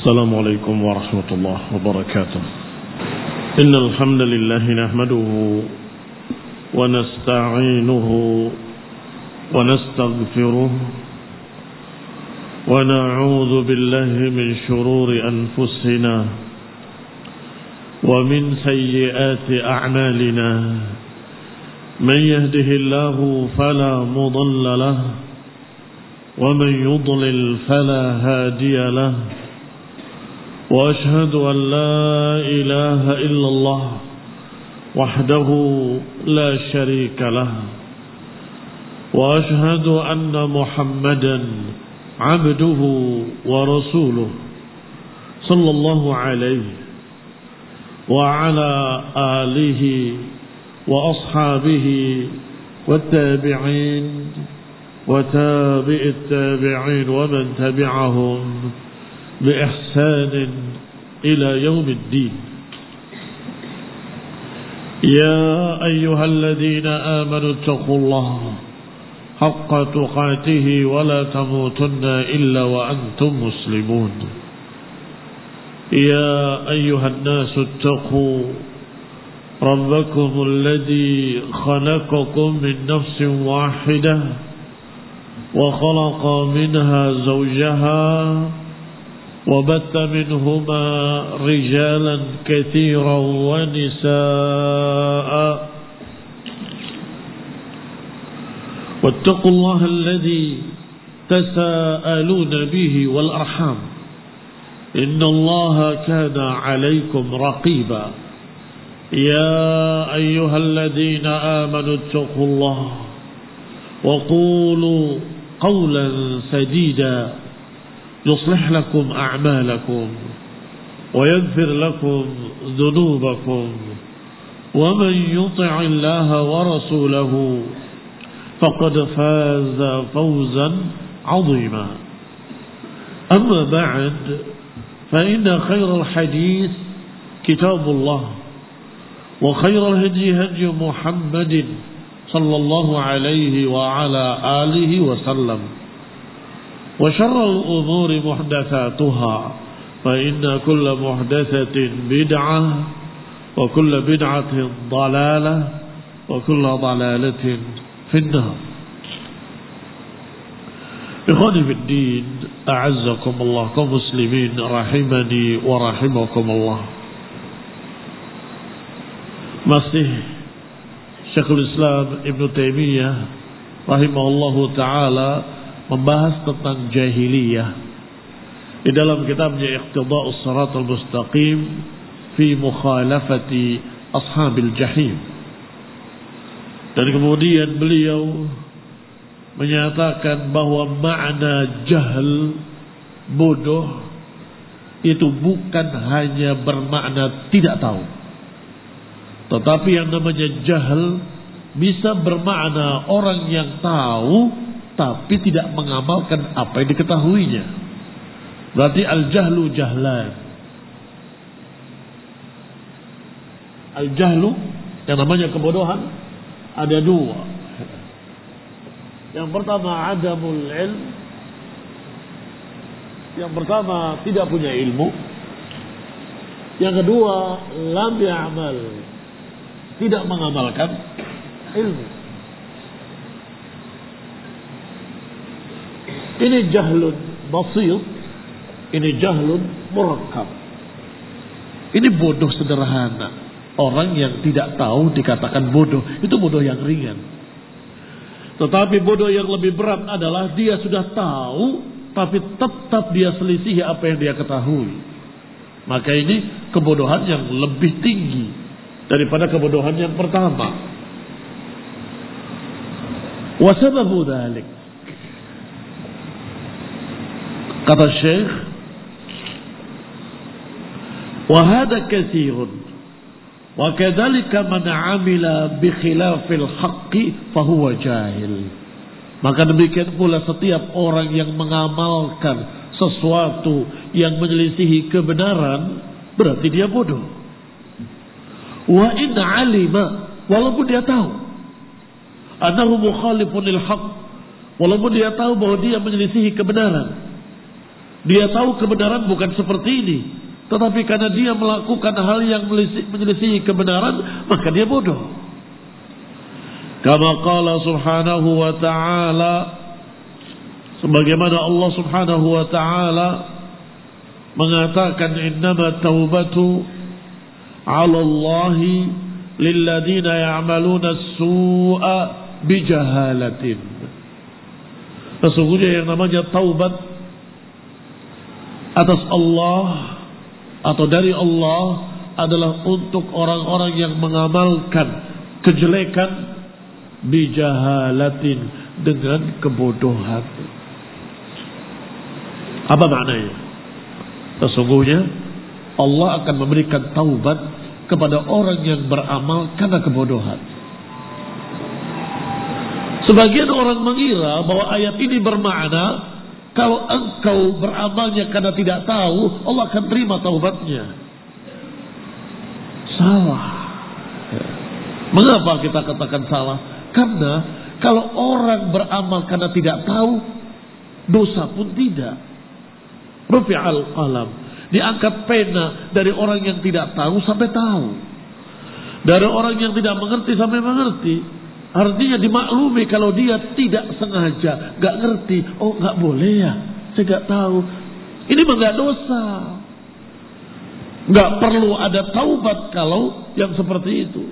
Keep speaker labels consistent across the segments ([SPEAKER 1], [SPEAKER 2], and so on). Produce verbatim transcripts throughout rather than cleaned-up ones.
[SPEAKER 1] السلام عليكم ورحمة الله وبركاته. إن الحمد لله نحمده ونستعينه ونستغفره ونعوذ بالله من شرور أنفسنا ومن سيئات أعمالنا. من يهده الله فلا مضل له ومن يضلل فلا هادي له. وأشهد أن لا إله إلا الله وحده لا شريك له. وأشهد أن محمدا عبده ورسوله صلى الله عليه وعلى آله وأصحابه والتابعين وتابع التابعين ومن تبعهم بإحسان إلى يوم الدين. يا أيها الذين آمنوا اتقوا الله حق تقاته ولا تموتن إلا وأنتم مسلمون. يا أيها الناس اتقوا ربكم الذي خلقكم من نفس واحدة وخلق منها زوجها وبث منهما رجالا كثيرا ونساء. واتقوا الله الذي تساءلون به والأرحام إن الله كان عليكم رقيبا. يا أيها الذين آمنوا اتقوا الله وقولوا قولا سديدا يصلح لكم أعمالكم ويغفر لكم ذنوبكم ومن يطع الله ورسوله فقد فاز فوزا عظيما. أما بعد فإن خير الحديث كتاب الله وخير الهدي هدي محمد صلى الله عليه وعلى آله وسلم وشر الأمور محدثاتها فإن كل محدثة بدعة وكل بدعة ضلالة وكل ضلالة في النار. إخواني في الدين أعزكم الله كمسلمين رحمني ورحمكم الله. Masih Syekhul Islam Ibn Taimiyah rahimahullahu ta'ala membahas tentang jahiliyah di dalam kitabnya Iqtida'us Shiratal Mustaqim fi mukhalafati ashabil jahim. Dan kemudian beliau menyatakan bahwa makna jahl, bodoh, itu bukan hanya bermakna tidak tahu, tetapi yang namanya jahl bisa bermakna orang yang tahu tapi tidak mengamalkan apa yang diketahuinya. Berarti al-jahlu jahlan. Al-jahlu yang namanya kebodohan ada dua. Yang pertama adamul ilm. Yang pertama tidak punya ilmu. Yang kedua lam ya'mal, tidak mengamalkan ilmu. Ini jahlun basit, ini jahlun murakkab. Ini bodoh sederhana. Orang yang tidak tahu dikatakan bodoh, itu bodoh yang ringan. Tetapi bodoh yang lebih berat adalah dia sudah tahu tapi tetap dia selisihi apa yang dia ketahui. Maka ini kebodohan yang lebih tinggi daripada kebodohan yang pertama. Wa sababu dzalik, kata Syekh, wa hada katsirun wa kadzalika man 'amila bi khilafil haqqi fa huwa jahil. Maka demikian pula setiap orang yang mengamalkan sesuatu yang menyelisihi kebenaran berarti dia bodoh. Wa in 'alima, walaupun dia tahu annahu mukhalifun lil haqq, walaupun dia tahu bahwa dia menyelisihi kebenaran, Dia tahu kebenaran bukan seperti ini, tetapi karena dia melakukan hal yang menyelisihi kebenaran, maka dia bodoh. Kama qala subhanahu wa ta'ala, sebagaimana Allah subhanahu wa ta'ala mengatakan, innama taubatu 'ala Allahi lilladina ya'maluna as-su'a bijahalatin. Sesungguhnya yang namanya taubat atas Allah atau dari Allah adalah untuk orang-orang yang mengamalkan kejelekan bijahalatin, dengan kebodohan. Apa maknanya? Sesungguhnya Allah akan memberikan taubat kepada orang yang beramal karena kebodohan. Sebagian orang mengira bahwa ayat ini bermakna kalau engkau beramalnya karena tidak tahu, Allah akan terima taubatnya. Salah. Mengapa kita katakan salah? Karena kalau orang beramal karena tidak tahu, dosa pun tidak. Rufi'al qalam, diangkat pena dari orang yang tidak tahu sampai tahu, dari orang yang tidak mengerti sampai mengerti. Artinya dimaklumi kalau dia tidak sengaja, gak ngerti. Oh, gak boleh ya, saya gak tahu. Ini mah gak dosa. Gak perlu ada taubat kalau yang seperti itu.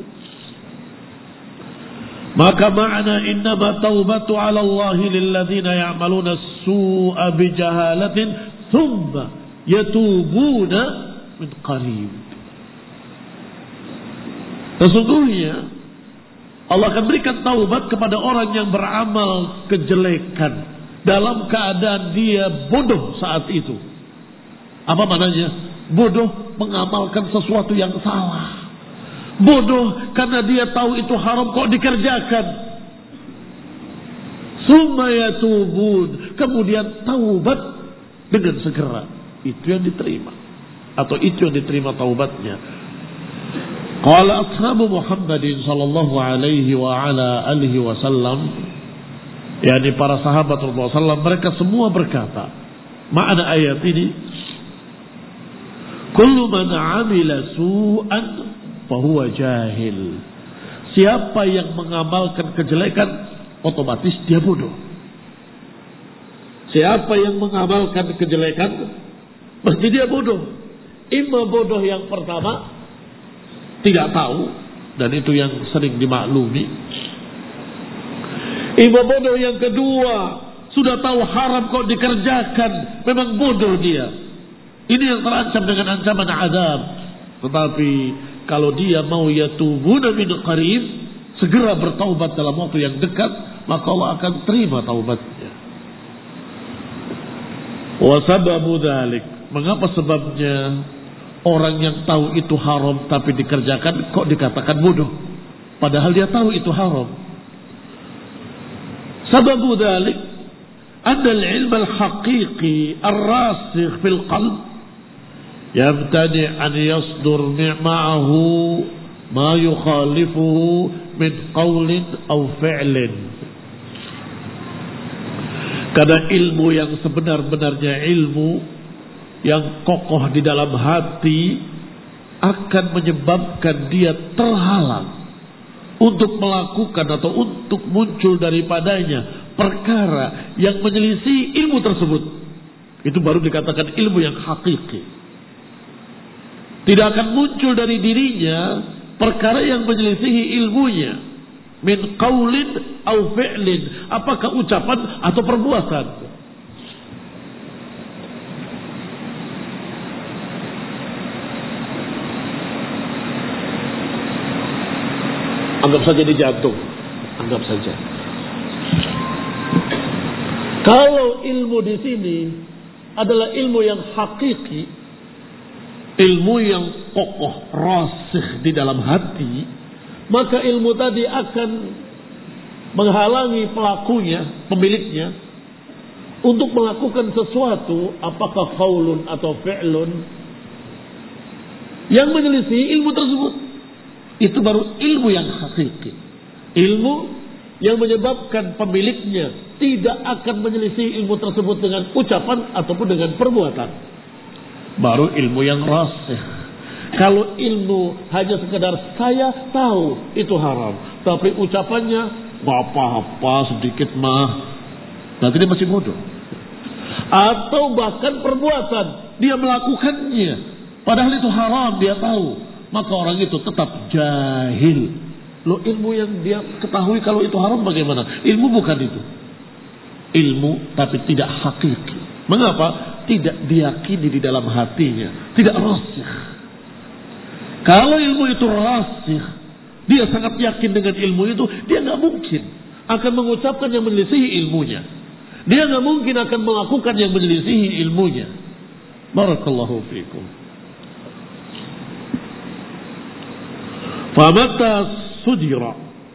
[SPEAKER 1] Maka makna innama taubatu 'ala Allahi lilladzina ya'maluna as-su'a bijahalatin thumma yatubuna min qarib. Sesungguhnya Allah akan berikan taubat kepada orang yang beramal kejelekan dalam keadaan dia bodoh saat itu. Apa maknanya? Bodoh mengamalkan sesuatu yang salah. Bodoh karena dia tahu itu haram kok dikerjakan. Summa yatubun, kemudian taubat dengan segera. Itu yang diterima, atau itu yang diterima taubatnya. Qala ashabu Muhammadin sallallahu alaihi wa ala alihi wasallam, yakni para sahabat Rasulullah sallallahu alaihi wasallam, mereka semua berkata, makna ayat ini, kullu man amila su'an fahuwa jahil. Siapa yang mengamalkan kejelekan, otomatis dia bodoh. Siapa yang mengamalkan kejelekan, pasti dia bodoh. Imma bodoh yang pertama, tidak tahu, dan itu yang sering dimaklumi. Imam bodoh yang kedua, sudah tahu haram kok dikerjakan, memang bodoh dia. Ini yang terancam dengan ancaman azab. Tetapi kalau dia mau yatubuna min qarib, segera bertaubat dalam waktu yang dekat, maka Allah akan terima taubatnya. Wa sababu dzalik, mengapa sebabnya? Orang yang tahu itu haram tapi dikerjakan kok dikatakan bodoh, padahal dia tahu itu haram. Sababu dzalik anna al-ilm al-haqiqi ar-rasikh fil qalb yabtadi an yasdur ma'ahu ma yukhalifuhu min qawlin aw fi'lin. Karena ilmu yang sebenar-benarnya ilmu yang kokoh di dalam hati akan menyebabkan dia terhalang untuk melakukan atau untuk muncul daripadanya perkara yang menyelisih ilmu tersebut. Itu baru dikatakan ilmu yang hakiki. Tidak akan muncul dari dirinya perkara yang menyelisihi ilmunya, min qaulin au fi'lin, apakah ucapan atau perbuatan. Anggap saja di jantung, anggap saja. Kalau ilmu di sini adalah ilmu yang hakiki, ilmu yang kokoh, rasikh di dalam hati, maka ilmu tadi akan menghalangi pelakunya, pemiliknya, untuk melakukan sesuatu, apakah qaulun atau fi'lun, yang menyelisih ilmu tersebut. Itu baru ilmu yang hakiki. Ilmu yang menyebabkan pemiliknya tidak akan menyelisih ilmu tersebut dengan ucapan ataupun dengan perbuatan. Baru ilmu yang rasikh. Kalau ilmu hanya sekedar saya tahu itu haram, tapi ucapannya nggak apa-apa sedikit mah, berarti dia masih bodoh. Atau bahkan perbuatan dia melakukannya, padahal itu haram dia tahu, maka orang itu tetap jahil. Loh, ilmu yang dia ketahui kalau itu haram bagaimana? Ilmu bukan itu. Ilmu tapi tidak hakiki. Mengapa? Tidak diyakini di dalam hatinya. Tidak rasikh. Kalau ilmu itu rasikh, dia sangat yakin dengan ilmu itu, dia nggak mungkin akan mengucapkan yang menyelisihi ilmunya. Dia nggak mungkin akan melakukan yang menyelisihi ilmunya. Barakallahu fiikum. Famata sudira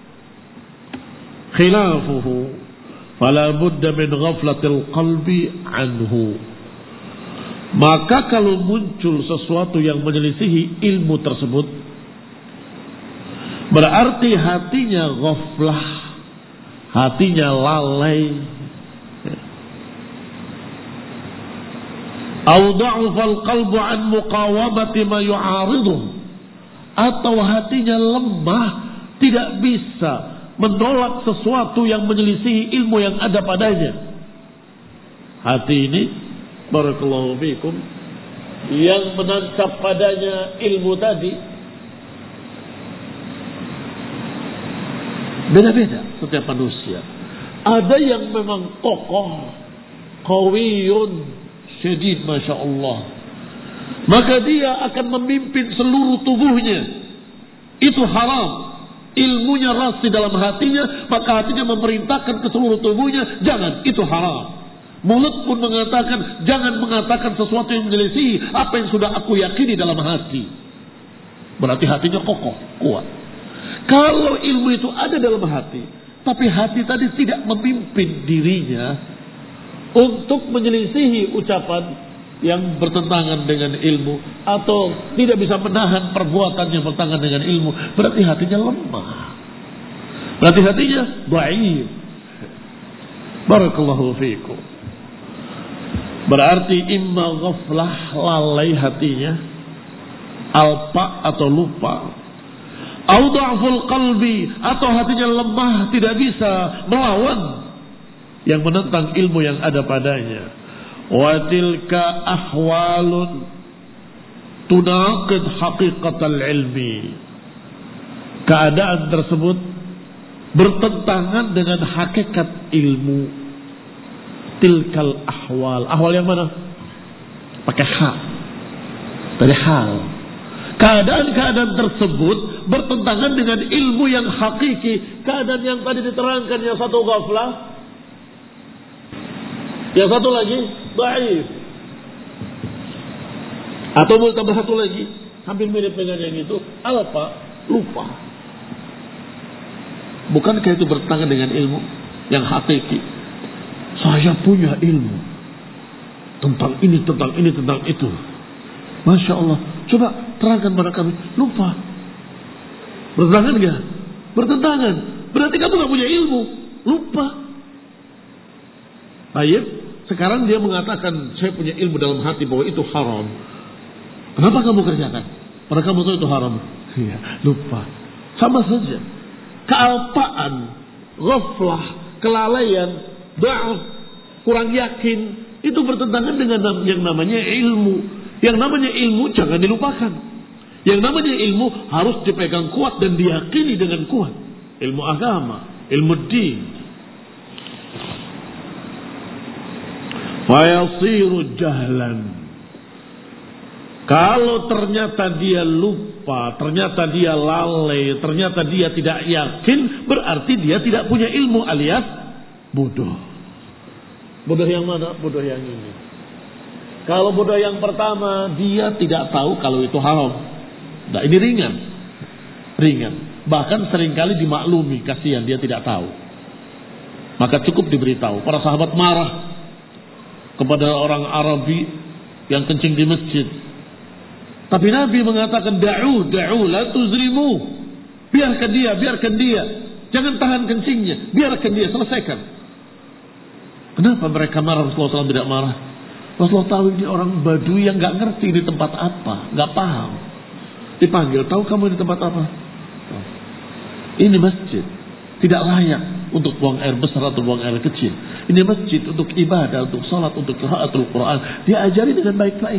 [SPEAKER 1] khilafuhu fala budda min ghaflatil qalbi anhu. Maka kalau muncul sesuatu yang menyelisihi ilmu tersebut, berarti hatinya ghaflah, hatinya lalai, au dha'fal qalbu an muqawamati ma yu'ariduh, atau hatinya lemah, tidak bisa menolak sesuatu yang menyelisihi ilmu yang ada padanya. Hati ini, barakallahu fiikum, yang menancap padanya ilmu tadi beda-beda setiap manusia. Ada yang memang kokoh, qawiyun syadid, masya Allah, maka dia akan memimpin seluruh tubuhnya. Itu haram. Ilmunya rasi dalam hatinya, maka hatinya memerintahkan ke seluruh tubuhnya, jangan, itu haram. Mulut pun mengatakan, jangan mengatakan sesuatu yang menyelisihi apa yang sudah aku yakini dalam hati. Berarti hatinya kokoh, kuat. Kalau ilmu itu ada dalam hati, tapi hati tadi tidak memimpin dirinya untuk menyelisihi ucapan yang bertentangan dengan ilmu, atau tidak bisa menahan perbuatan yang bertentangan dengan ilmu, berarti hatinya lemah. Berarti hatinya dhaif. Barakallahu fiikum. Berarti imma ghaflah, lalai hatinya, alpa atau lupa, au dha'ful qalbi, atau hatinya lemah, tidak bisa melawan yang menentang ilmu yang ada padanya. Wa tilka ahwalun tunaqid haqiqatal ilmi. Keadaan tersebut bertentangan dengan hakikat ilmu. Tilkal ahwal. Ahwal yang mana? Pakai ha. Dari hal. Keadaan-keadaan tersebut bertentangan dengan ilmu yang hakiki. Keadaan yang tadi diterangkan, yang satu ghaflah, yang satu lagi dhaif. Atau mau tambah satu lagi, hampir mirip dengan yang itu, apa? Lupa. Bukankah itu bertentangan dengan ilmu yang hakiki? Saya punya ilmu tentang ini, tentang ini, tentang itu. Masya Allah. Coba terangkan pada kami. Lupa. Bertentangan gak? Bertentangan. Berarti kamu gak punya ilmu. Lupa. Baik. Sekarang dia mengatakan, saya punya ilmu dalam hati bahwa itu haram. Kenapa kamu kerjakan? Padahal kamu tahu itu haram. Iya, lupa. Sama saja. Kealpaan, ghaflah, kelalaian, da'af, kurang yakin, itu bertentangan dengan yang namanya ilmu. Yang namanya ilmu jangan dilupakan. Yang namanya ilmu harus dipegang kuat dan diyakini dengan kuat. Ilmu agama, ilmu din. Fayasiru jahlan. Kalau ternyata dia lupa, ternyata dia lalai, ternyata dia tidak yakin, berarti dia tidak punya ilmu alias bodoh. Bodoh yang mana? Bodoh yang ini. Kalau bodoh yang pertama, dia tidak tahu kalau itu haram. Nah, ini ringan. Ringan. Bahkan seringkali dimaklumi, kasihan dia tidak tahu. Maka cukup diberitahu. Para sahabat marah kepada orang Arabi yang kencing di masjid. Tapi Nabi mengatakan, da'u, da'u, la tuzrimu. Biarkan dia, biarkan dia. Jangan tahan kencingnya. Biarkan dia selesaikan. Kenapa mereka marah? Rasulullah shallallahu alaihi wasallam tidak marah. Rasulullah tahu ini orang Badui yang gak ngerti di tempat apa. Gak paham. Dipanggil, tahu kamu di tempat apa? Ini masjid. Tidak layak untuk buang air besar atau buang air kecil. Ini masjid untuk ibadah, untuk salat, untuk qiraatul Quran. Dia ajari dengan baik-baik.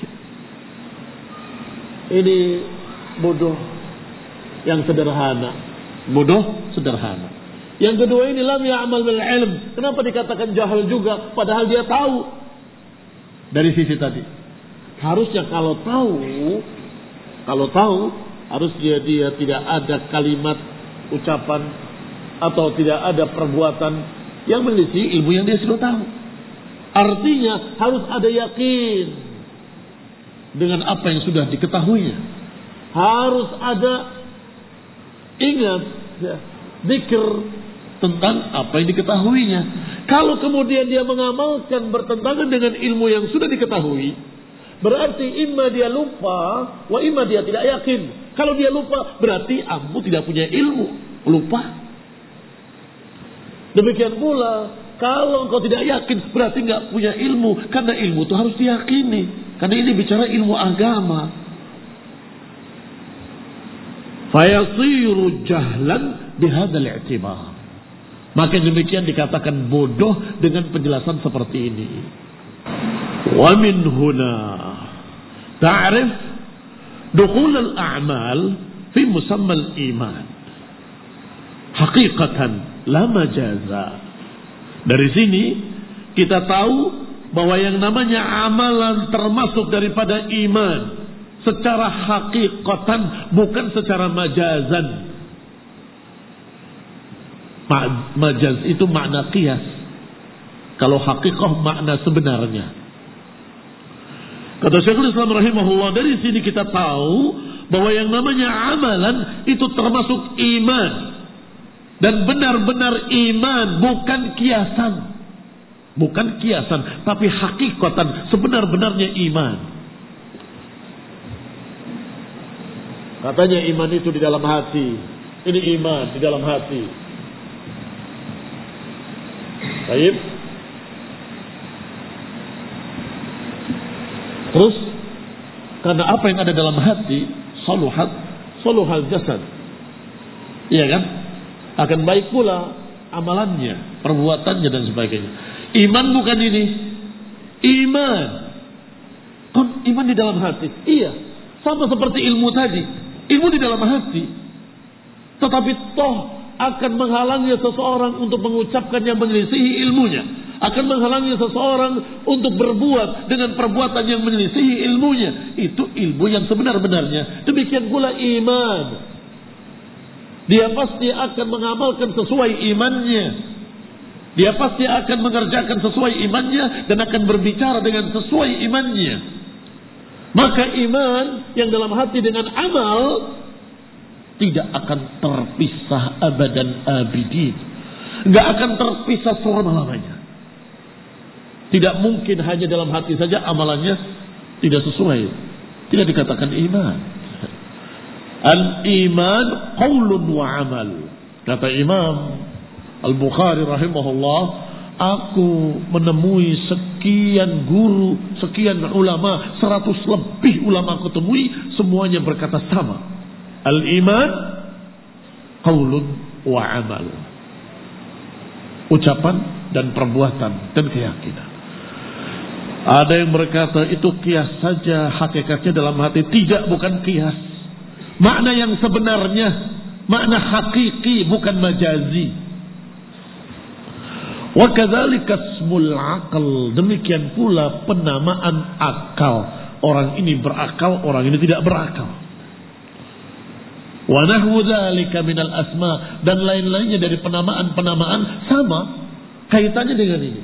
[SPEAKER 1] Ini bodoh yang sederhana. Bodoh sederhana. Yang kedua ini lam ya'mal bil ilm. Kenapa dikatakan jahil juga? Padahal dia tahu. Dari sisi tadi. Harusnya kalau tahu, kalau tahu, harusnya dia tidak ada kalimat, ucapan, atau tidak ada perbuatan yang menyelisih ilmu yang dia sudah tahu. Artinya harus ada yakin dengan apa yang sudah diketahuinya. Harus ada ingat, ya, zikir tentang apa yang diketahuinya. Kalau kemudian dia mengamalkan bertentangan dengan ilmu yang sudah diketahui, berarti imma dia lupa, wa imma dia tidak yakin. Kalau dia lupa, berarti ambu tidak punya ilmu. Lupa. Demikian pula, kalau engkau tidak yakin, berarti nggak punya ilmu. Karena ilmu itu harus diyakini. Karena ini bicara ilmu agama. Fayasiru jahlan bihadzal i'tibar. Maka demikian dikatakan bodoh dengan penjelasan seperti ini. Wa min huna ta'rif dukhul al-a'mal fi musamma al-iman. Haqiqatan la majaza. Dari sini kita tahu bahwa yang namanya amalan termasuk daripada iman secara hakikatan, bukan secara majazan. Majaz itu makna qiyas. Kalau hakikah makna sebenarnya. Kata Syekhul Islam rahimahullah, dari sini kita tahu bahwa yang namanya amalan itu termasuk iman. Dan benar-benar iman, bukan kiasan. Bukan kiasan, tapi hakikatan sebenar-benarnya iman. Katanya iman itu di dalam hati. Ini iman di dalam hati. Baik. Terus karena apa yang ada dalam hati, saluhat, saluhal jasad. Iya kan? Akan baik pula amalannya, perbuatannya dan sebagainya. Iman bukan ini. Iman. Kon iman di dalam hati. Iya, sama seperti ilmu tadi. Ilmu di dalam hati. Tetapi toh akan menghalangi seseorang untuk mengucapkan yang menyelisihi ilmunya. Akan menghalangi seseorang untuk berbuat dengan perbuatan yang menyelisihi ilmunya. Itu ilmu yang sebenar-benarnya. Demikian pula iman. Dia pasti akan mengamalkan sesuai imannya. Dia pasti akan mengerjakan sesuai imannya dan akan berbicara dengan sesuai imannya. Maka iman yang dalam hati dengan amal tidak akan terpisah abadan abidin. Enggak akan terpisah selama-lamanya. Tidak mungkin hanya dalam hati saja amalannya tidak sesuai. Tidak dikatakan iman. Al-iman qaulun wa amal. Kata Imam Al-Bukhari rahimahullah, aku menemui sekian guru, sekian ulama, seratus lebih ulama aku temui, semuanya berkata sama. Al-iman qaulun wa amal. Ucapan dan perbuatan dan keyakinan. Ada yang berkata itu kias saja, hakikatnya dalam hati. Tidak, bukan kias. Makna yang sebenarnya, makna hakiki, bukan majazi. Wa kadzalika ismul aql, demikian pula penamaan akal. Orang ini berakal, orang ini tidak berakal. Wa nahwu dzalika minal asma, dan lain-lainnya dari penamaan-penamaan sama kaitannya dengan ini.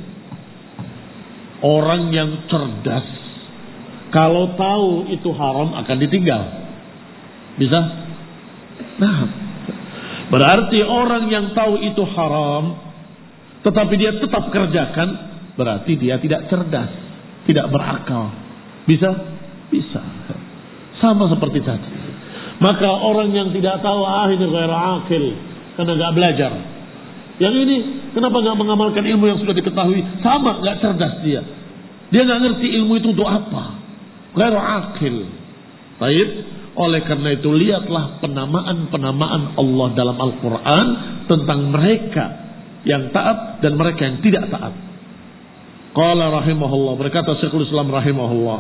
[SPEAKER 1] Orang yang cerdas kalau tahu itu haram akan ditinggal. Bisa? Nah, berarti orang yang tahu itu haram tetapi dia tetap kerjakan, berarti dia tidak cerdas, tidak berakal. Bisa? Bisa. Sama seperti tadi. Maka orang yang tidak tahu, ah ini ghair akil, karena nggak belajar. Yang ini kenapa nggak mengamalkan ilmu yang sudah diketahui? Sama, nggak cerdas dia. Dia nggak ngerti ilmu itu untuk apa. Ghairu aqil. Baik. Oleh karena itu lihatlah penamaan-penamaan Allah dalam Al-Quran tentang mereka yang taat dan mereka yang tidak taat. Qala rahimahullah, berkata Syekhul Islam rahimahullah,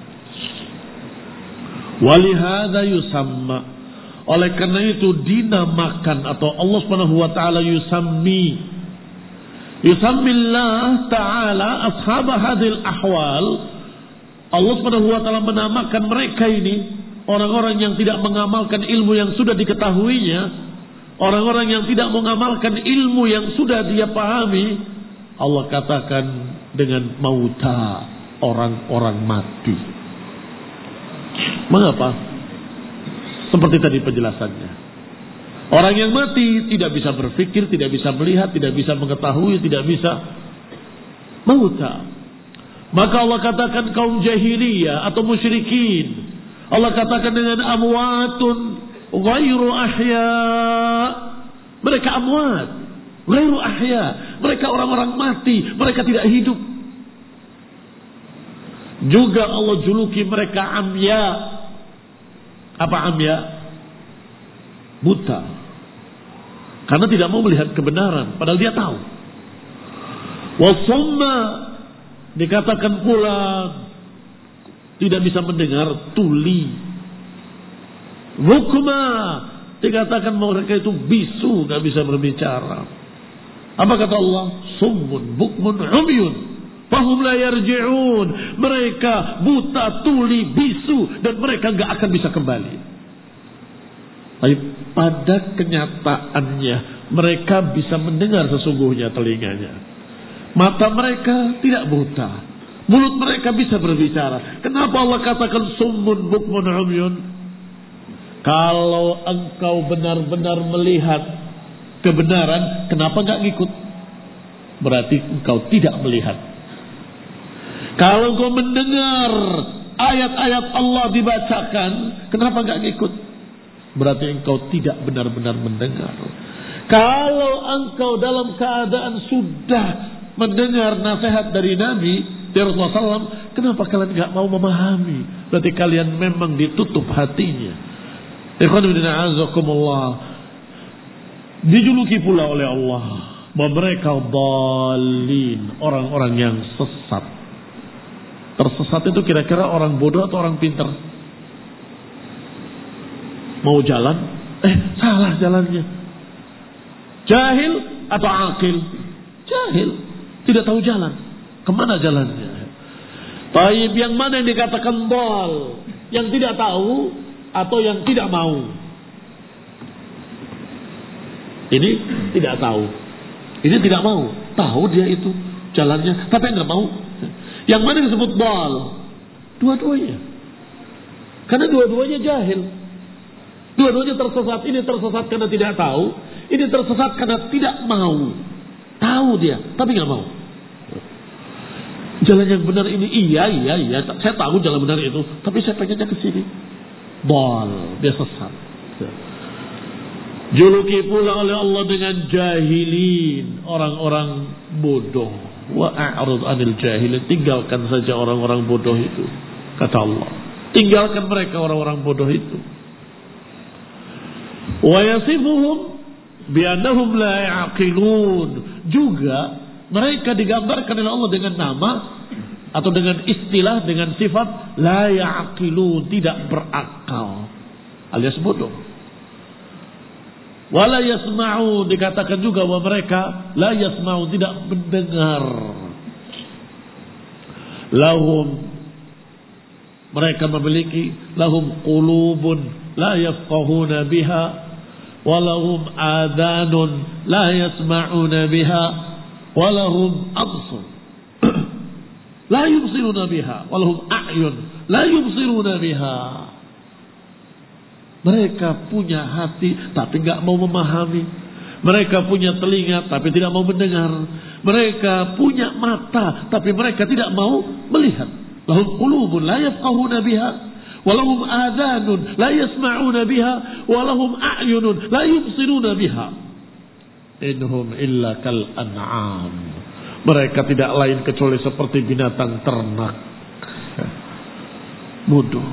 [SPEAKER 1] walihada yusamma, oleh karena itu dinamakan atau Allah Subhanahu wa taala yusammi yusammillah taala ashab hadhil ahwal. Allah Subhanahu wa taala menamakan mereka ini orang-orang yang tidak mengamalkan ilmu yang sudah diketahuinya, orang-orang yang tidak mengamalkan ilmu yang sudah dia pahami. Allah katakan dengan mauta, orang-orang mati. Mengapa? Seperti tadi penjelasannya. Orang yang mati tidak bisa berpikir, tidak bisa melihat, tidak bisa mengetahui, tidak bisa mauta. Maka Allah katakan kaum jahiliyah atau musyrikin, Allah katakan dengan amwatun ghairu ahya. Mereka amwat, ghairu ahya. Mereka orang-orang mati, mereka tidak hidup. Juga Allah juluki mereka amya. Apa amya? Buta. Karena tidak mau melihat kebenaran, padahal dia tahu. Wasumma, dikatakan pula tidak bisa mendengar, tuli. Bukma, dikatakan mereka itu bisu, gak bisa berbicara. Apa kata Allah? Summun bukmun umyun fahum la yarji'un. Mereka buta, tuli, bisu, dan mereka gak akan bisa kembali. Tapi pada kenyataannya mereka bisa mendengar sesungguhnya telinganya. Mata mereka tidak buta, mulut mereka bisa berbicara. Kenapa Allah katakan summun bukmun umyun? Kalau engkau benar-benar melihat kebenaran, kenapa gak ngikut? Berarti engkau tidak melihat. Kalau engkau mendengar ayat-ayat Allah dibacakan, kenapa gak ngikut? Berarti engkau tidak benar-benar mendengar. Kalau engkau dalam keadaan sudah mendengar nasihat dari Nabi, dari Rasulullah shallallahu alaihi wasallam, kenapa kalian gak mau memahami? Berarti kalian memang ditutup hatinya. Ikhwan fillah a'azakumullah. Dijuluki pula oleh Allah bahwa mereka dhalin, orang-orang yang sesat. Tersesat itu kira-kira orang bodoh atau orang pintar? Mau jalan, eh salah jalannya. Jahil atau akil? Jahil, tidak tahu jalan. Kemana jalannya? Taib, yang mana yang dikatakan dhal? Yang tidak tahu atau yang tidak mau? Ini tidak tahu, ini tidak mau. Tahu dia itu jalannya, tapi nggak mau. Yang mana disebut dhal? Dua-duanya. Karena dua-duanya jahil. Dua-duanya tersesat. Ini tersesat karena tidak tahu, ini tersesat karena tidak mau. Tahu dia, tapi nggak mau. Jalan yang benar ini, iya, iya, iya. Saya tahu jalan benar itu, tapi saya pengennya ke sini. Dhal, dia sesat. Juluki pula oleh Allah dengan jahilin, orang-orang bodoh. Wa a'rid 'anil jahilin, tinggalkan saja orang-orang bodoh itu, kata Allah. Tinggalkan mereka orang-orang bodoh itu. Wa yasifuhum bi annahum la ya'qilun. Juga mereka digambarkan oleh Allah dengan nama atau dengan istilah, dengan sifat la ya'qilun, tidak berakal, alias bodoh. Wala yasma'u, dikatakan juga bahwa mereka la yasma'u, tidak mendengar. Lahum, mereka memiliki lahum qulubun la yafqahuna biha, walahum adhanun la yasma'una biha, walahum absar la yubsiruna biha, walahum a'yun la yubsiruna biha. Mereka punya hati tapi nggak mau memahami. Mereka punya telinga tapi tidak mau mendengar. Mereka punya mata tapi mereka tidak mau melihat. Lahum qulubun la yafqahuna biha, walahum adhanun la yasma'una biha, walahum a'yunun la yubsiruna biha. inhum illa kal an'am. Mereka tidak lain kecuali seperti binatang ternak. Bodoh.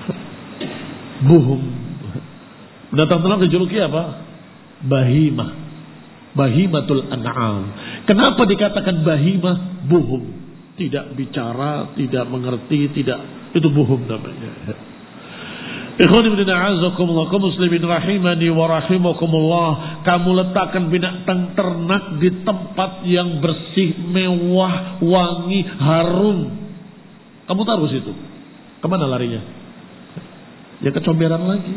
[SPEAKER 1] Buhum. Binatang ternak dijuluki apa? Bahimah. Bahimatul an'am. Kenapa dikatakan bahimah? Buhum. Tidak bicara, tidak mengerti, tidak. Itu buhum namanya. Ikhwan ibn a'azakumullah, kaum muslimin rahimani wa rahimakumullah. Kamu letakkan binatang ternak di tempat yang bersih, mewah, wangi, harum. Kamu taruh situ. Kemana larinya? Ya kecomberan lagi.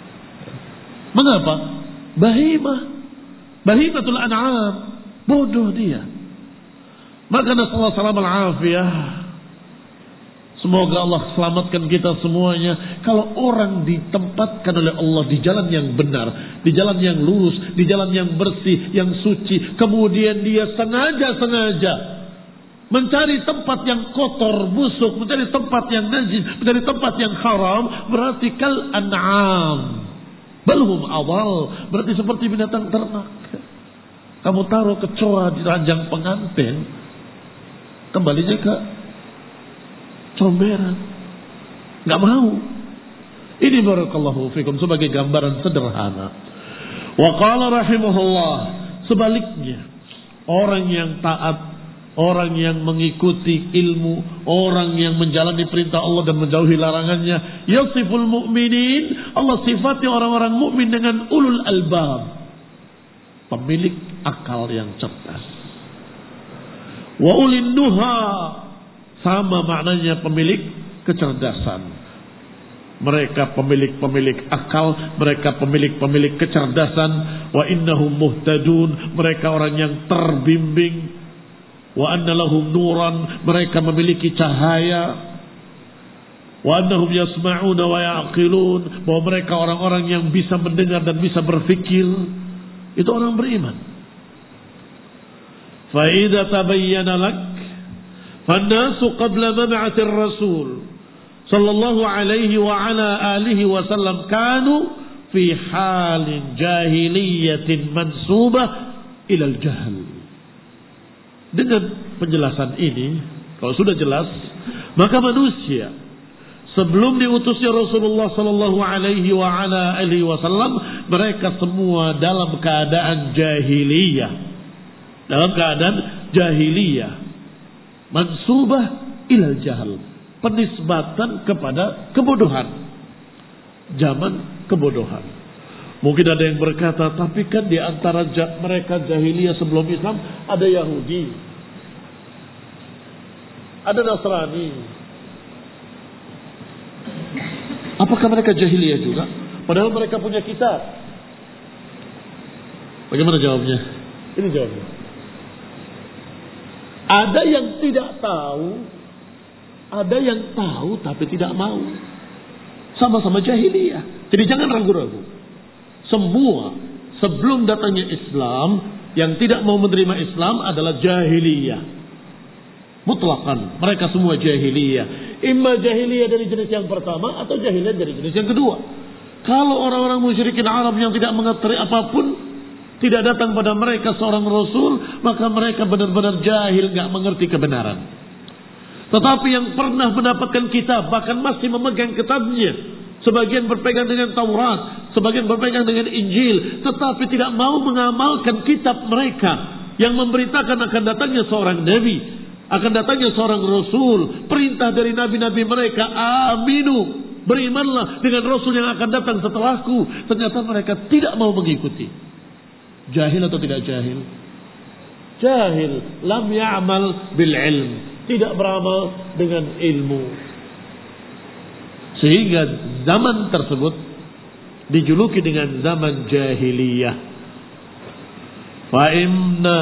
[SPEAKER 1] Mengapa? Bahimah. Bahimatul an'am. Bodoh dia. Maka nasallahu salam al-afiyah. Semoga Allah selamatkan kita semuanya. Kalau orang ditempatkan oleh Allah di jalan yang benar, di jalan yang lurus, di jalan yang bersih, yang suci, kemudian dia sengaja-sengaja mencari tempat yang kotor, busuk, mencari tempat yang najis, mencari tempat yang haram, berarti kal an'am. Balhum awal, berarti seperti binatang ternak. Kamu taruh kecoa di ranjang pengantin, kembalinya ke comberan. Gak mau. Ini barakallahu fikum sebagai gambaran sederhana. Wa qala rahimahullah, sebaliknya orang yang taat, orang yang mengikuti ilmu, orang yang menjalani perintah Allah dan menjauhi larangannya, yasiful mu'minin, Allah sifati orang-orang mukmin dengan ulul albab, pemilik akal yang cerdas. Wa ulin nuha, sama maknanya pemilik kecerdasan. Mereka pemilik-pemilik akal, mereka pemilik-pemilik kecerdasan. Wa innahum muhtadun, mereka orang yang terbimbing. Wa anna lahum nuran, mereka memiliki cahaya. Wa annahum yasma'una wa ya'qilun, bahwa mereka orang-orang yang bisa mendengar dan bisa berfikir. Itu orang beriman. Fa idza tabayyana lak فالناس قبل مبعث الرسول صلى الله عليه وعلى آله وسلم كانوا في حال جاهلية منسوبة إلى الجهل. Dengan penjelasan ini, kalau sudah jelas, maka manusia sebelum diutusnya Rasulullah sallallahu alaihi wa ala alihi wasallam, mereka semua dalam keadaan jahiliyah. Dalam keadaan jahiliyah. Mansubah ilal jahal, penisbatan kepada kebodohan, zaman kebodohan. Mungkin ada yang berkata, tapi kan di antara mereka jahiliyah sebelum Islam ada Yahudi, ada Nasrani. Apakah mereka jahiliyah juga? Padahal mereka punya kitab. Bagaimana jawabnya? Ini jawabnya. Ada yang tidak tahu, ada yang tahu tapi tidak mau. Sama-sama jahiliyah. Jadi jangan ragu-ragu. Semua sebelum datangnya Islam, yang tidak mau menerima Islam adalah jahiliyah. Mutlakan, mereka semua jahiliyah. Imma jahiliyah dari jenis yang pertama atau jahiliyah dari jenis yang kedua. Kalau orang-orang musyrikin Arab yang tidak mengetahui apapun, tidak datang pada mereka seorang Rasul, maka mereka benar-benar jahil, gak mengerti kebenaran. Tetapi yang pernah mendapatkan kitab, bahkan masih memegang kitabnya, sebagian berpegang dengan Taurat, sebagian berpegang dengan Injil, tetapi tidak mau mengamalkan kitab mereka yang memberitakan akan datangnya seorang Nabi, akan datangnya seorang Rasul, perintah dari Nabi-Nabi mereka, aminu, berimanlah dengan Rasul yang akan datang setelahku. Ternyata mereka tidak mau mengikuti. Jahil atau tidak jahil? Jahil. Lam ya'mal bil ilm. Tidak beramal dengan ilmu. Sehingga zaman tersebut dijuluki dengan zaman jahiliyah. Fa inna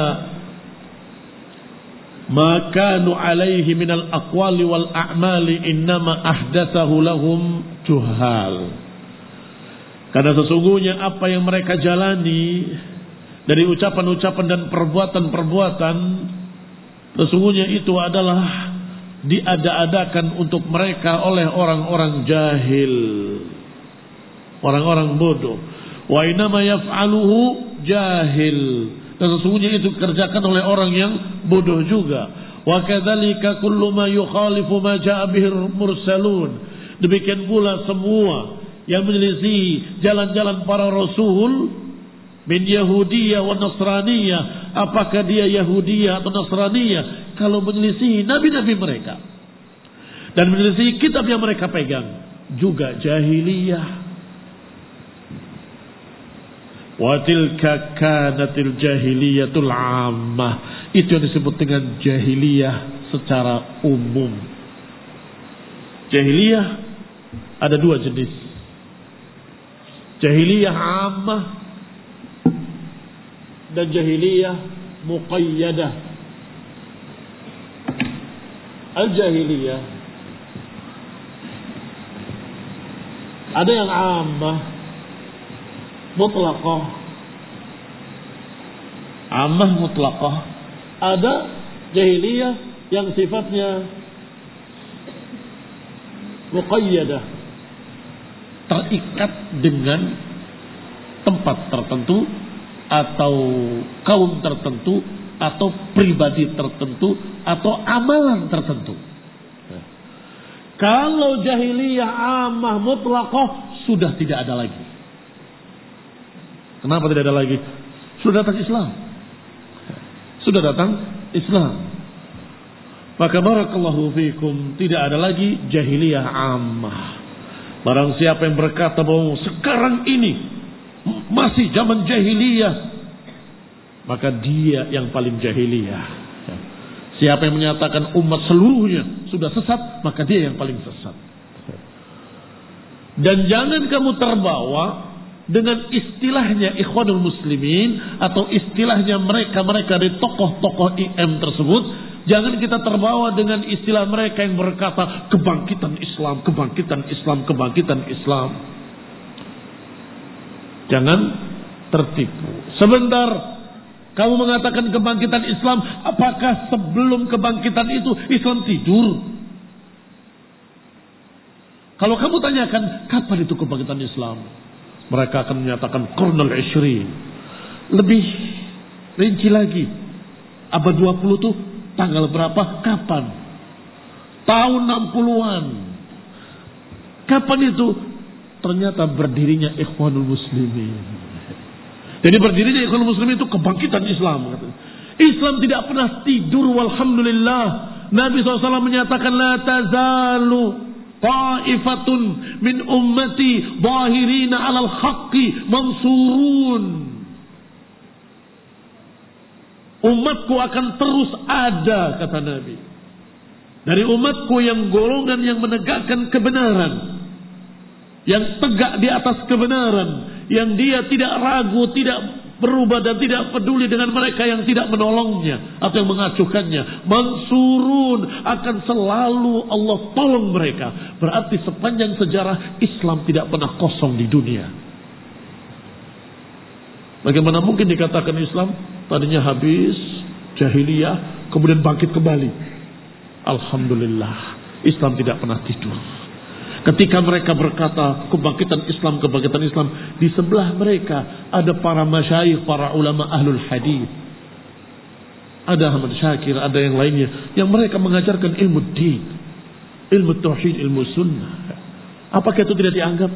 [SPEAKER 1] ma kanu alaihi minal aqwali wal a'mali innama ahdatsahu lahum juhal. Karena sesungguhnya apa yang mereka jalani dari ucapan-ucapan dan perbuatan-perbuatan, sesungguhnya itu adalah diada-adakan untuk mereka oleh orang-orang jahil, orang-orang bodoh. Wa inama yaf'aluhu jahil, Dan sesungguhnya itu dikerjakan oleh orang yang bodoh juga. Wa kadzalika kullu ma yukhalifu ma jaa bihi mursalun. Demikian pula semua yang menyelisih jalan-jalan para rasul min Yahudiyah wa Nasraniyah. Apakah dia Yahudiyah atau Nasraniyah? Kalau menyelisih nabi-nabi mereka dan menyelisih kitab yang mereka pegang, juga jahiliyah. Wa tilka kanatil jahiliyatul ammah. Itu yang disebut dengan jahiliyah secara umum. Jahiliyah ada dua jenis. Jahiliyah ammah dan jahiliyah muqayyadah. Al-jahiliyah ada yang ammah mutlaqah, ammah mutlaqah. Ada jahiliyah yang sifatnya muqayyadah, terikat dengan tempat tertentu atau kaum tertentu atau pribadi tertentu atau amalan tertentu. Kalau jahiliyah ammah mutlaqah sudah tidak ada lagi. Kenapa tidak ada lagi? Sudah datang Islam. Sudah datang Islam. Maka barakallahu fikum, tidak ada lagi jahiliyah ammah. Barang siapa yang berkata bahwa sekarang ini masih zaman jahiliyah, maka dia yang paling jahiliyah. Siapa yang menyatakan umat seluruhnya sudah sesat, maka dia yang paling sesat. Dan jangan kamu terbawa dengan istilahnya Ikhwanul Muslimin atau istilahnya mereka-mereka dari tokoh-tokoh I M tersebut. Jangan kita terbawa dengan istilah mereka yang berkata kebangkitan Islam, kebangkitan Islam, kebangkitan Islam. Jangan tertipu. Sebentar kamu mengatakan kebangkitan Islam, apakah sebelum kebangkitan itu Islam tidur? Kalau kamu tanyakan kapan itu kebangkitan Islam, mereka akan menyatakan Qarnul Ishrin. Lebih rinci lagi, abad dua puluh itu tanggal berapa, kapan? Tahun enam puluhan. Kapan itu? Ternyata berdirinya Ikhwanul Muslimin. Jadi berdirinya Ikhwanul Muslimin itu kebangkitan Islam. Islam tidak pernah tidur, walhamdulillah. Nabi shallallahu alaihi wasallam menyatakan la tazalu ta'ifatun min ummati zahirina alal haqqi mansurun. Umatku akan terus ada, kata Nabi. Dari umatku yang golongan yang menegakkan kebenaran, yang tegak di atas kebenaran, yang dia tidak ragu, tidak berubah dan tidak peduli dengan mereka yang tidak menolongnya atau yang mengacuhkannya. Mansurun, akan selalu Allah tolong mereka. Berarti sepanjang sejarah Islam tidak pernah kosong di dunia. Bagaimana mungkin dikatakan Islam tadinya habis, jahiliyah, kemudian bangkit kembali? Alhamdulillah, Islam tidak pernah tidur. Ketika mereka berkata kebangkitan Islam, kebangkitan Islam, di sebelah mereka ada para masyayikh, para ulama ahlul hadis. Ada Ahmad Syakir, ada yang lainnya yang mereka mengajarkan ilmu din, ilmu tauhid, ilmu sunnah. Apakah itu tidak dianggap?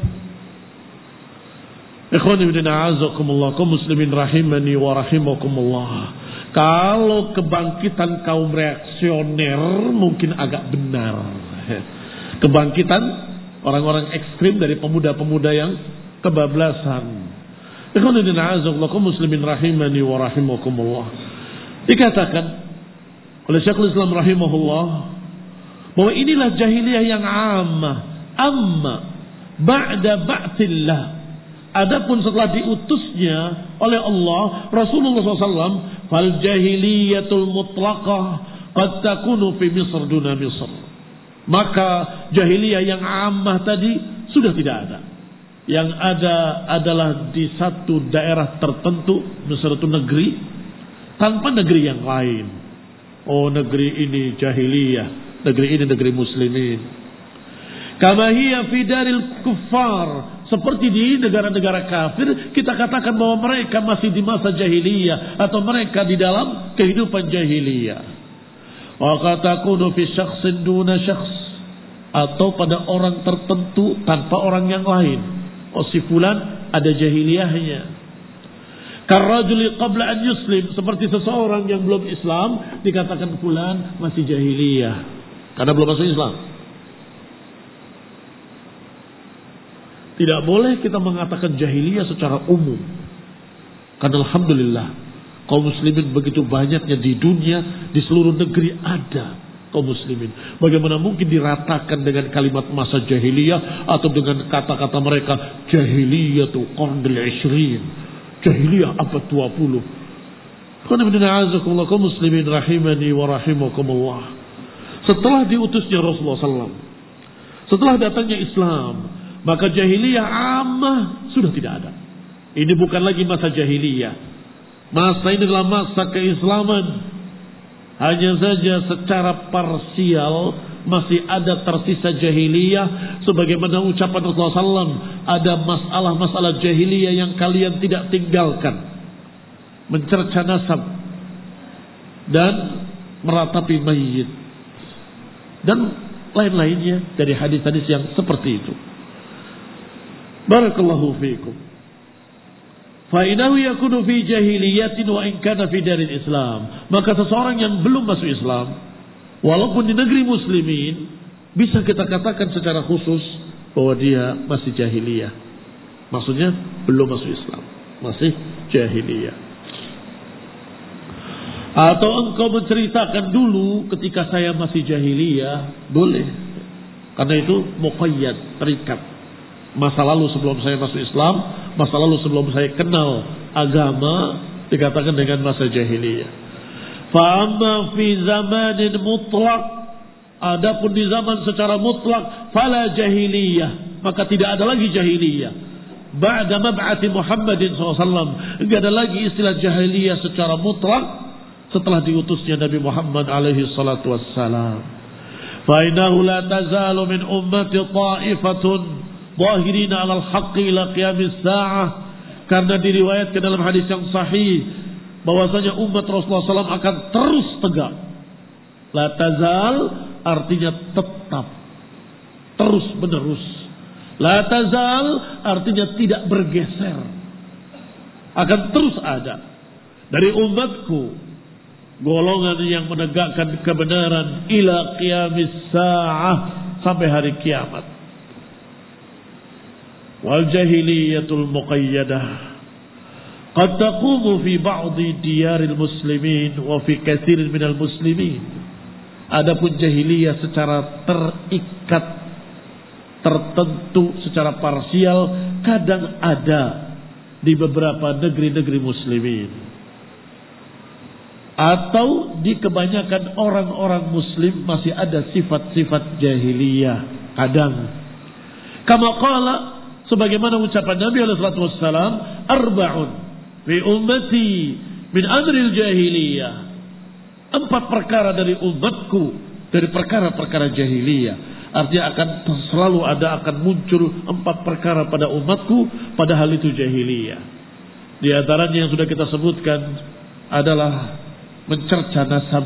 [SPEAKER 1] Ikhwani wa a'azakumullah, kaum muslimin rahimani wa rahimakumullah. Kalau kebangkitan kaum reaksioner mungkin agak benar. Kebangkitan orang-orang ekstrim dari pemuda-pemuda yang kebablasan. Ikhwanuddin a'azakumullah, kaum muslimin rahimani wa rahimakumullah. Dikatakan oleh Syekhul Islam rahimahullah bahwa inilah jahiliyah yang ammah, amma ba'da ba'tillah. Adapun setelah diutusnya oleh Allah Rasulullah shallallahu alaihi wasallam, fal jahiliyatul mutlaqah qad takunu fi Misr duna Misr. Maka jahiliyah yang ammah tadi sudah tidak ada. Yang ada adalah di satu daerah tertentu, suatu negeri, tanpa negeri yang lain. Oh, negeri ini jahiliyah, negeri ini negeri muslimin. Kama hiya fi daril kuffar, seperti di negara-negara kafir, kita katakan bahwa mereka masih di masa jahiliyah atau mereka di dalam kehidupan jahiliyah. Wa qad takunu fi syakhsin duna syakhs, atau pada orang tertentu tanpa orang yang lain. Oh, si fulan ada jahiliyahnya. Karrajuli qabla an yuslim, seperti seseorang yang belum Islam dikatakan fulan masih jahiliyah karena belum masuk Islam. Tidak boleh kita mengatakan jahiliyah secara umum. Karena alhamdulillah kaum muslimin begitu banyaknya di dunia, di seluruh negeri ada kaum muslimin. Bagaimana mungkin diratakan dengan kalimat masa jahiliyah atau dengan kata-kata mereka jahiliyah tu qarnil ishrin, jahiliyah abad dua puluh. Kaum muslimin rahimani wa rahimakumullah. Setelah diutusnya Rasulullah sallallahu alaihi wasallam, setelah datangnya Islam, maka jahiliyah ammah sudah tidak ada. Ini bukan lagi masa jahiliyah. Masa ini adalah masa keislaman. Hanya saja secara parsial masih ada tersisa jahiliyah. Sebagaimana ucapan Rasulullah sallallahu alaihi wasallam, ada masalah-masalah jahiliyah yang kalian tidak tinggalkan. Mencerca nasab dan meratapi mayit dan lain-lainnya dari hadis-hadis yang seperti itu. Barakallahu fiikum. Fa innahu yakunu fi jahiliyatin wa in kana fi daril Islam. Maka seseorang yang belum masuk Islam, walaupun di negeri muslimin, bisa kita katakan secara khusus bahwa dia masih jahiliyah. Maksudnya belum masuk Islam, masih jahiliyah. Atau engkau menceritakan dulu ketika saya masih jahiliyah, boleh. Karena itu muqayyad, terikat. Masa lalu sebelum saya masuk Islam, masa lalu sebelum saya kenal agama, dikatakan dengan masa jahiliyah. Fa'amma fi zamanin mutlaq, adapun di zaman secara mutlak, fala jahiliyah, maka tidak ada lagi jahiliyah. Ba'da mab'ati Muhammadin sallallahu alaihi wasallam, enggak ada lagi istilah jahiliyah secara mutlak setelah diutusnya Nabi Muhammad alaihi salatu wassalam. Fa innahu la tazalu min ummati ta'ifatun zahirina 'alal haqqi ila qiyamis sa'ah, karena diriwayatkan dalam hadis yang sahih bahwasanya umat Rasulullah sallallahu alaihi wasallam akan terus tegak. La tazal artinya tetap, terus menerus. La tazal artinya tidak bergeser, akan terus ada dari umatku golongan yang menegakkan kebenaran ila qiyamis sa'ah, sampai hari kiamat. Wal jahiliyatul muqayyadah qad taqumu fi ba'dhi diyaril muslimin wa fi katsirin minal muslimin. Adapun jahiliyah secara terikat, tertentu, secara parsial, kadang ada di beberapa negeri-negeri muslimin, atau di kebanyakan orang-orang muslim masih ada sifat-sifat jahiliyah kadang. Kama qala, sebagaimana ucapan Nabi alaihi salatu wassalam, arba'un fi ummati min amril jahiliyah. Empat perkara dari umatku, dari perkara-perkara jahiliyah. Artinya akan selalu ada, akan muncul empat perkara pada umatku, padahal itu jahiliyah. Di antaranya yang sudah kita sebutkan adalah mencerca nasab,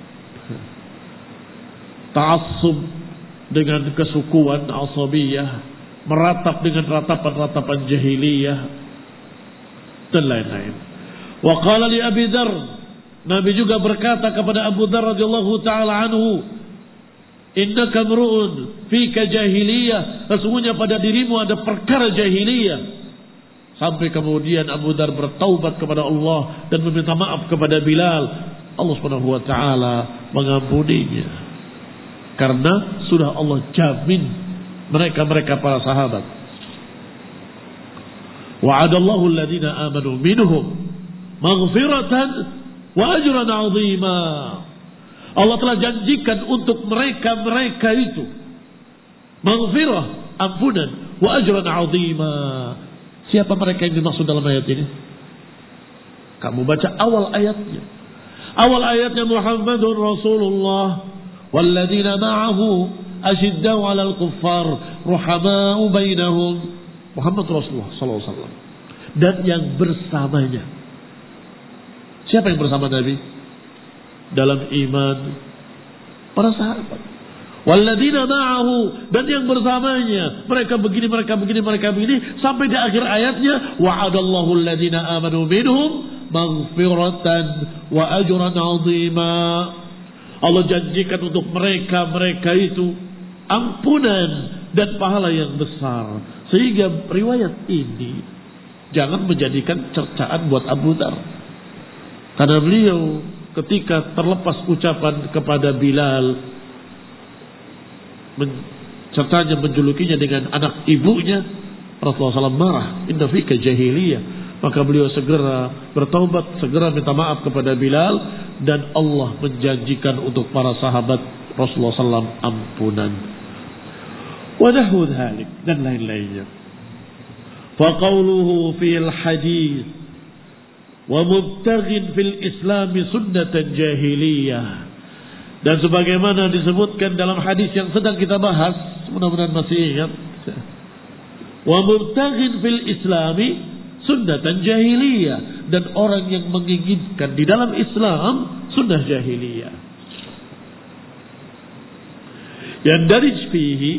[SPEAKER 1] ta'assub dengan kesukuan asabiyah, meratap dengan ratapan-ratapan jahiliyah, dan lain-lain. Wa qala li Abi Dzar, Nabi juga berkata kepada Abu Dzar radhiyallahu taala anhu, innaka mru'un fika jahiliyah, sesungguhnya pada dirimu ada perkara jahiliyah. Sampai kemudian Abu Dzar bertaubat kepada Allah dan meminta maaf kepada Bilal. Allah Subhanahu wa taala mengampuninya, karena sudah Allah jamin mereka-mereka para sahabat. Wa'adallahu alladhina amanu minhum maghfiratan wa ajran 'azima. Allah telah janjikan untuk mereka-mereka itu maghfirah, ampunan, wa ajran 'azima. Siapa mereka yang dimaksud dalam ayat ini? Kamu baca awal ayatnya. Awal ayatnya Muhammadun Rasulullah walladzina ma'ahu asyiddau 'alal kuffar ruhamau bainahum Muhammad Rasulullah sallallahu alaihi wasallam dan yang bersamanya. Siapa yang bersama Nabi? Dalam iman para sahabat. Walladzina ma'ahu, dan yang bersamanya. Mereka begini, mereka begini, mereka begini. Sampai di akhir ayatnya. Wa'adallahu alladzina amanu minhum maghfiratan wa ajran azima. Allah janjikan untuk mereka-mereka itu ampunan dan pahala yang besar. Sehingga riwayat ini jangan menjadikan cercaan buat Abu Dzar. Karena beliau ketika terlepas ucapan kepada Bilal, sertanya menjulukinya dengan anak ibunya, Rasulullah shallallahu alaihi wasallam marah. Inna fika jahiliyah. Maka beliau segera bertaubat, segera minta maaf kepada Bilal, dan Allah menjanjikan untuk para sahabat Rasulullah shallallahu alaihi wasallam ampunan. Wadahu dhalik, dan lain-lainnya. Faqauluhu fil hadis wa mubtaghin fil islami sunnatan jahiliyah. Dan sebagaimana disebutkan dalam hadis yang sedang kita bahas, mudah-mudahan masih ingat. Wa mubtaghin fil islami sunnatan jahiliyah, dan orang yang menginginkan di dalam Islam sunnah jahiliyah. Yang dari fihi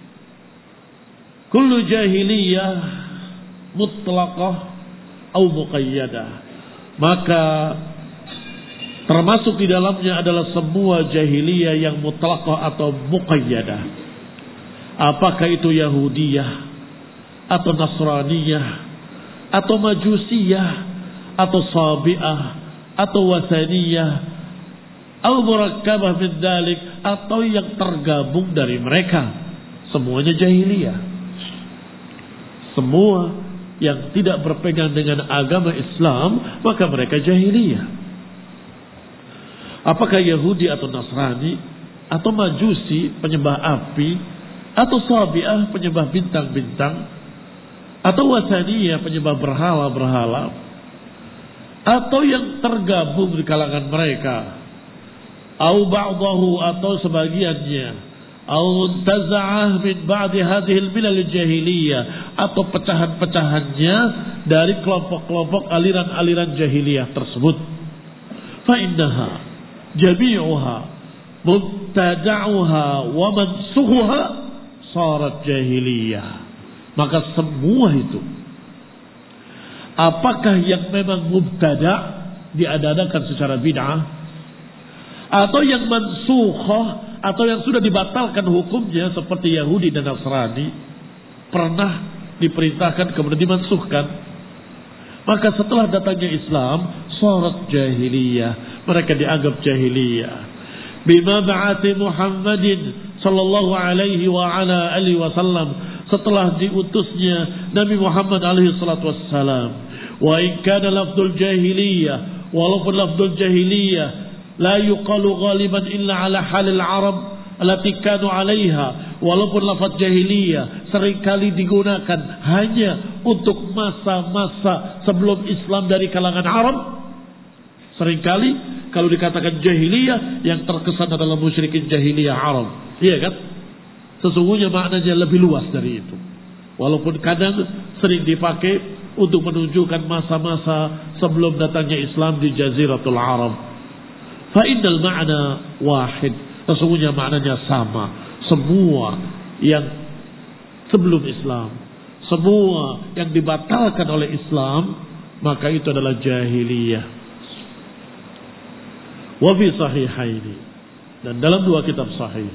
[SPEAKER 1] kullu jahiliyah mutlaqah atau muqayyadah. Maka termasuk di dalamnya adalah semua jahiliyah yang mutlaqah atau muqayyadah. Apakah itu Yahudiyah atau Nasraniyah atau Majusiyah atau Sabi'ah atau Wasaniyah atau murakkabah min dzalik, atau yang tergabung dari mereka, semuanya jahiliyah. Semua yang tidak berpegang dengan agama Islam maka mereka jahiliyah. Apakah Yahudi atau Nasrani atau Majusi penyembah api atau Sabi'ah penyembah bintang-bintang atau Wasaniyah penyembah berhala-berhala, atau yang tergabung di kalangan mereka, au ba'dahu atau sebagiannya, au taza'ah min ba'di hadhil milal jahiliyah, atau pecahan-pecahannya dari kelompok-kelompok aliran-aliran jahiliyah tersebut. Fa innaha jami'uha mubtada'uha wa mansukhuha sarat jahiliyah. Maka semua itu, apakah yang memang mubtada' diadakan secara bid'ah, atau yang mansukhah, atau yang sudah dibatalkan hukumnya seperti Yahudi dan Nasrani, pernah diperintahkan kemudian dimansuhkan, maka setelah datangnya Islam sarat jahiliyah, mereka dianggap jahiliyah. Bima ba'ati Muhammadin sallallahu alaihi wa ala alihi wasallam, setelah diutusnya Nabi Muhammad alaihi salatu wassalam. Wa in kana lafdzul jahiliyah, walaupun lafdzul jahiliyah la yuqalu ghaliban illa ala halil Arab allati kanu alaiha, walaupun lafaz jahiliyah seringkali digunakan hanya untuk masa-masa sebelum Islam dari kalangan Arab. Seringkali kalau dikatakan jahiliyah yang terkesan adalah musyrikin jahiliyah Arab, iya kan? Sesungguhnya maknanya lebih luas dari itu. Walaupun kadang sering dipakai untuk menunjukkan masa-masa sebelum datangnya Islam di Jaziratul Arab. Fa innal ma'na wahid. Sesungguhnya maknanya sama. Semua yang sebelum Islam, semua yang dibatalkan oleh Islam, maka itu adalah jahiliyah. Wa fi sahihaini, dan dalam dua kitab sahih,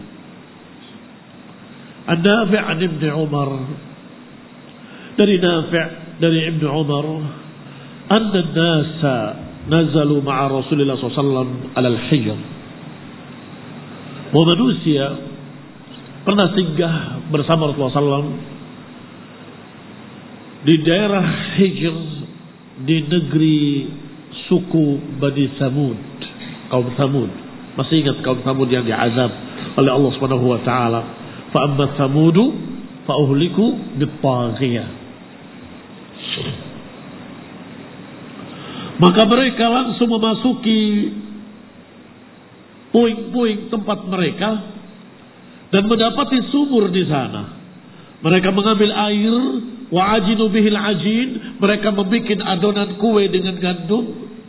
[SPEAKER 1] An-Nafi' an Ibn Umar, dari Nafi' dari Ibn Umar, anna an-nasa nazalu ma'a Rasulullah sallallahu alaihi wasallam ala al-Hijr. Bahwa manusia pernah singgah bersama Rasulullah sallallahu alaihi wasallam di daerah Hijr, di negeri suku Bani Samud, kaum Samud. Masih ingat kaum Samud yang diazab oleh Allah Subhanahu wa taala? Fa amma Samudu fa uhliku bit-taghiyah. Maka mereka langsung memasuki puing-puing tempat mereka dan mendapati sumur di sana. Mereka mengambil air Wa ajinu bihil ajin, mereka membuat adonan kue dengan gandum.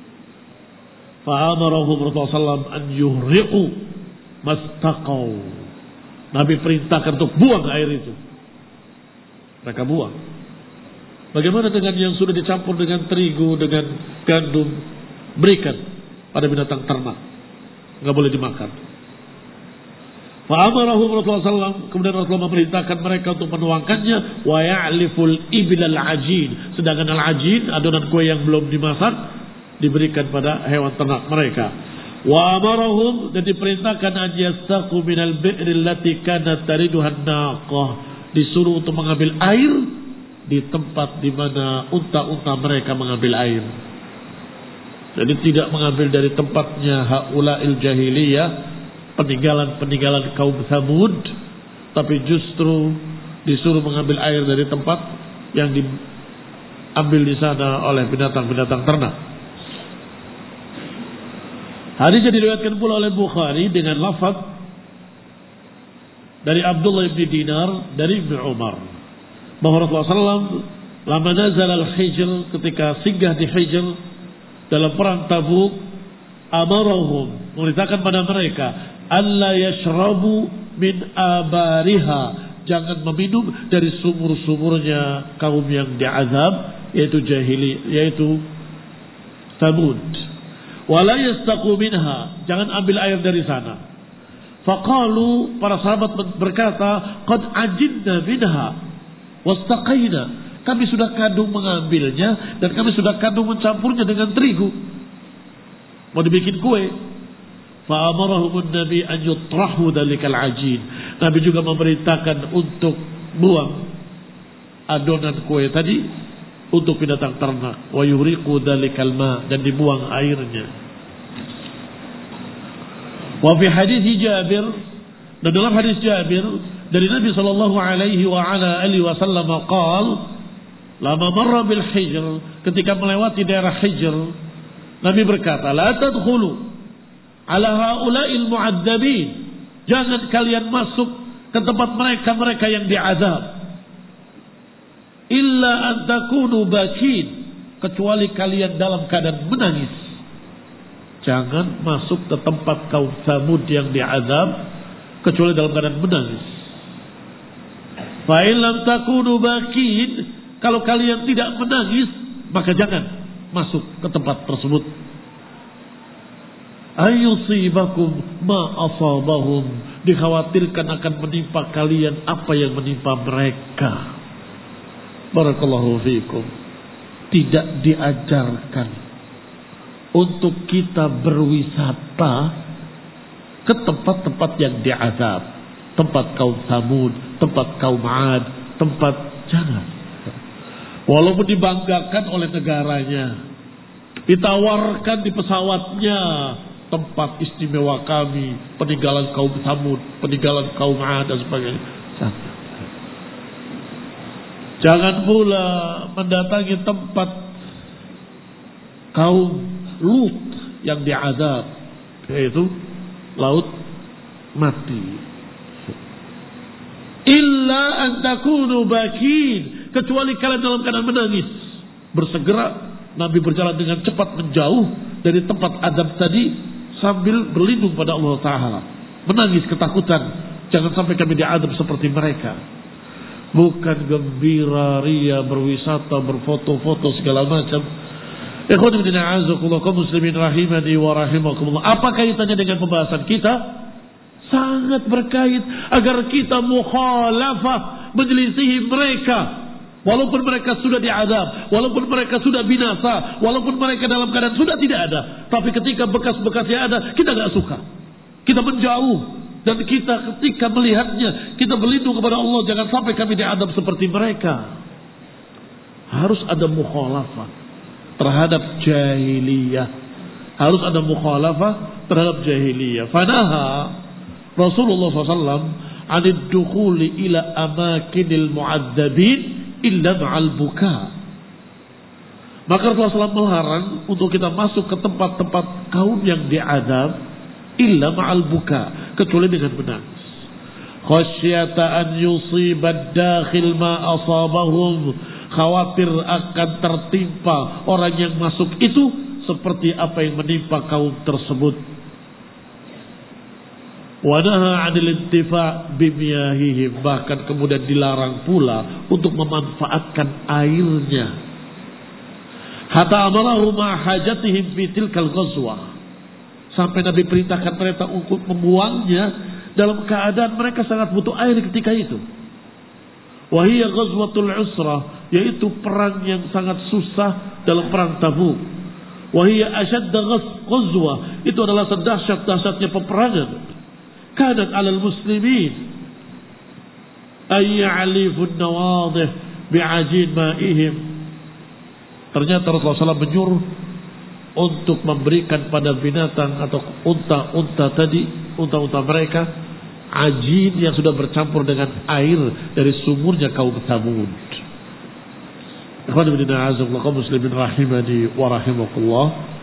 [SPEAKER 1] Fa amarahum Rasulullah sallallahu alaihi wasallam an yuhriqu mastaqau. Nabi perintahkan untuk buang air itu. Mereka buang. Bagaimana dengan yang sudah dicampur dengan terigu, dengan gandum? Berikan pada binatang ternak. Enggak boleh dimakan. Fa'amarahum Rasulullah sallallahu alaihi wasallam, kemudian Rasulullah memerintahkan mereka untuk menuangkannya. Wa ya'liful ibil al-ajin, sedangkan al-ajin, adonan kue yang belum dimasak, diberikan pada hewan ternak mereka. Wa amarahum, dan diperintahkan an yastaqu minal bi'ri allati kanat tariduhan naqah, disuruh untuk mengambil air di tempat di mana unta-unta mereka mengambil air. Jadi tidak mengambil dari tempatnya haula'il jahiliyah, peninggalan-peninggalan kaum Tsamud, tapi justru disuruh mengambil air dari tempat yang diambil di sana oleh binatang-binatang ternak. Hadis yang diriwayatkan pula oleh Bukhari dengan lafaz dari Abdullah bin Dinar dari Ibnu Umar bahwa Rasulullah sallallahu alaihi wasallam lama nazal al-Hijr, ketika singgah di Hijr dalam perang Tabuk, amarahum, memerintahkan pada mereka alla yashrabu min abariha, jangan meminum dari sumur-sumurnya kaum yang diazab, yaitu jahili, yaitu Tsamud. Wala yastaqu minha, jangan ambil air dari sana. Faqalu, para sahabat berkata, qad ajinna minha wastaqaina, kami sudah kadung mengambilnya dan kami sudah kadung mencampurnya dengan terigu, mau dibikin kue. Fa'amarahumun nabi an yutrahu dalikal ajin, Nabi juga memerintahkan untuk buang adonan kue tadi untuk binatang ternak. Wa yuriqu dalikal ma, dan dibuang airnya. Wa fi hadis Jabir, dan dalam hadis Jabir dari Nabi sallallahu alaihi wa ala alihi wasallam qaal, lama marra bil Hijr, ketika melewati daerah Hijr, Nabi berkata, la tadkhulu ala haula'il mu'adzabin, jangan kalian masuk ke tempat mereka-mereka yang diazab, illa an takunu bakin, kecuali kalian dalam keadaan menangis. Jangan masuk ke tempat kaum Tsamud yang diazab kecuali dalam keadaan menangis. Fa in lam takunu bakin, kalau kalian tidak menangis, maka jangan masuk ke tempat tersebut. Ayusibakum ma asabahum, dikhawatirkan akan menimpa kalian apa yang menimpa mereka. Barakallahu fiikum. Tidak diajarkan untuk kita berwisata ke tempat-tempat yang diazab, tempat kaum Tsamud, tempat kaum 'Ad, tempat, jangan. Walaupun dibanggakan oleh negaranya, ditawarkan di pesawatnya, tempat istimewa kami, peninggalan kaum Tsamud, peninggalan kaum 'Ad dan sebagainya. Jangan pula mendatangi tempat kaum Lut yang diazab, yaitu laut mati. Illa an takunu bakin, kecuali kalian dalam keadaan menangis. Bersegera Nabi berjalan dengan cepat menjauh dari tempat azab tadi sambil berlindung pada Allah Ta'ala, menangis ketakutan, jangan sampai kami diazab seperti mereka. Bukan gembira, ria, berwisata, berfoto-foto segala macam. Ikhwan fillah, a'azakumullah, kaum muslimin rahimani wa rahimakumullah. Apa kaitannya dengan pembahasan kita? Sangat berkait, agar kita mukhalafah, menyelisihi mereka. Walaupun mereka sudah diazab, walaupun mereka sudah binasa, walaupun mereka dalam keadaan sudah tidak ada, tapi ketika bekas-bekasnya ada, kita gak suka, kita menjauh. Dan kita ketika melihatnya, kita berlindung kepada Allah, jangan sampai kami diazab seperti mereka. Harus ada mukhalafah terhadap jahiliyah, harus ada mukhalafah terhadap jahiliyah. Fanaha Rasulullah shallallahu alaihi wasallam anid dukhuli ila amakinil mu'adzabin illa ma'al buka. Maka Rasulullah shallallahu alaihi wasallam melarang untuk kita masuk ke tempat-tempat kaum yang diazab illa ma'al buka, kecuali dengan menangis. Khasyata an yusibad dakhil ma asabahum, khawatir akan tertimpa orang yang masuk itu seperti apa yang menimpa kaum tersebut. Wa naha 'anil intifa' bimiyahihim, bahkan kemudian dilarang pula untuk memanfaatkan airnya. Hatta amarahu ma hajatihim fi tilkal ghazwah, sampai Nabi perintahkan mereka untuk membuangnya dalam keadaan mereka sangat butuh air ketika itu. Wa hiya ghazwatul usrah, yaitu perang yang sangat susah dalam perang Tabuk. Wa hiya ashadda ghazwah, itu adalah sedahsyat-dahsyatnya peperangan. Kanat 'alal muslimin ay ya'lifu an-nawadih bi'ajin ma'ihim. Ternyata Rasulullah shallallahu alaihi wasallam menyuruh untuk memberikan pada binatang atau unta-unta tadi, unta-unta mereka, ajin yang sudah bercampur dengan air dari sumurnya kaum Thamud. Ikhwan fillah, a'azzakumullah kaum muslimin rahimani wa rahimakumullah.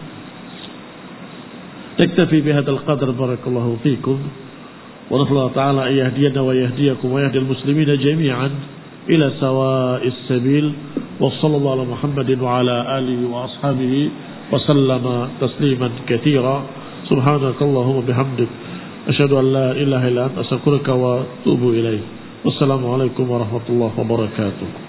[SPEAKER 1] Naktafi bihadzal qadr, barakallahu fikum. Wa nas'alullah ta'ala an yahdiyana wa yahdiyakum wa yahdil muslimina jami'an ila sawa'is sabil. Wa sallallahu ala Muhammadin wa ala alihi wa ashabihi wa sallama tasliman katsira. Subhanakallahumma bihamdik, asyhadu an la ilaha illa anta, astaghfiruka wa atubu ilaik. Wassalamu alaikum warahmatullahi wabarakatuh.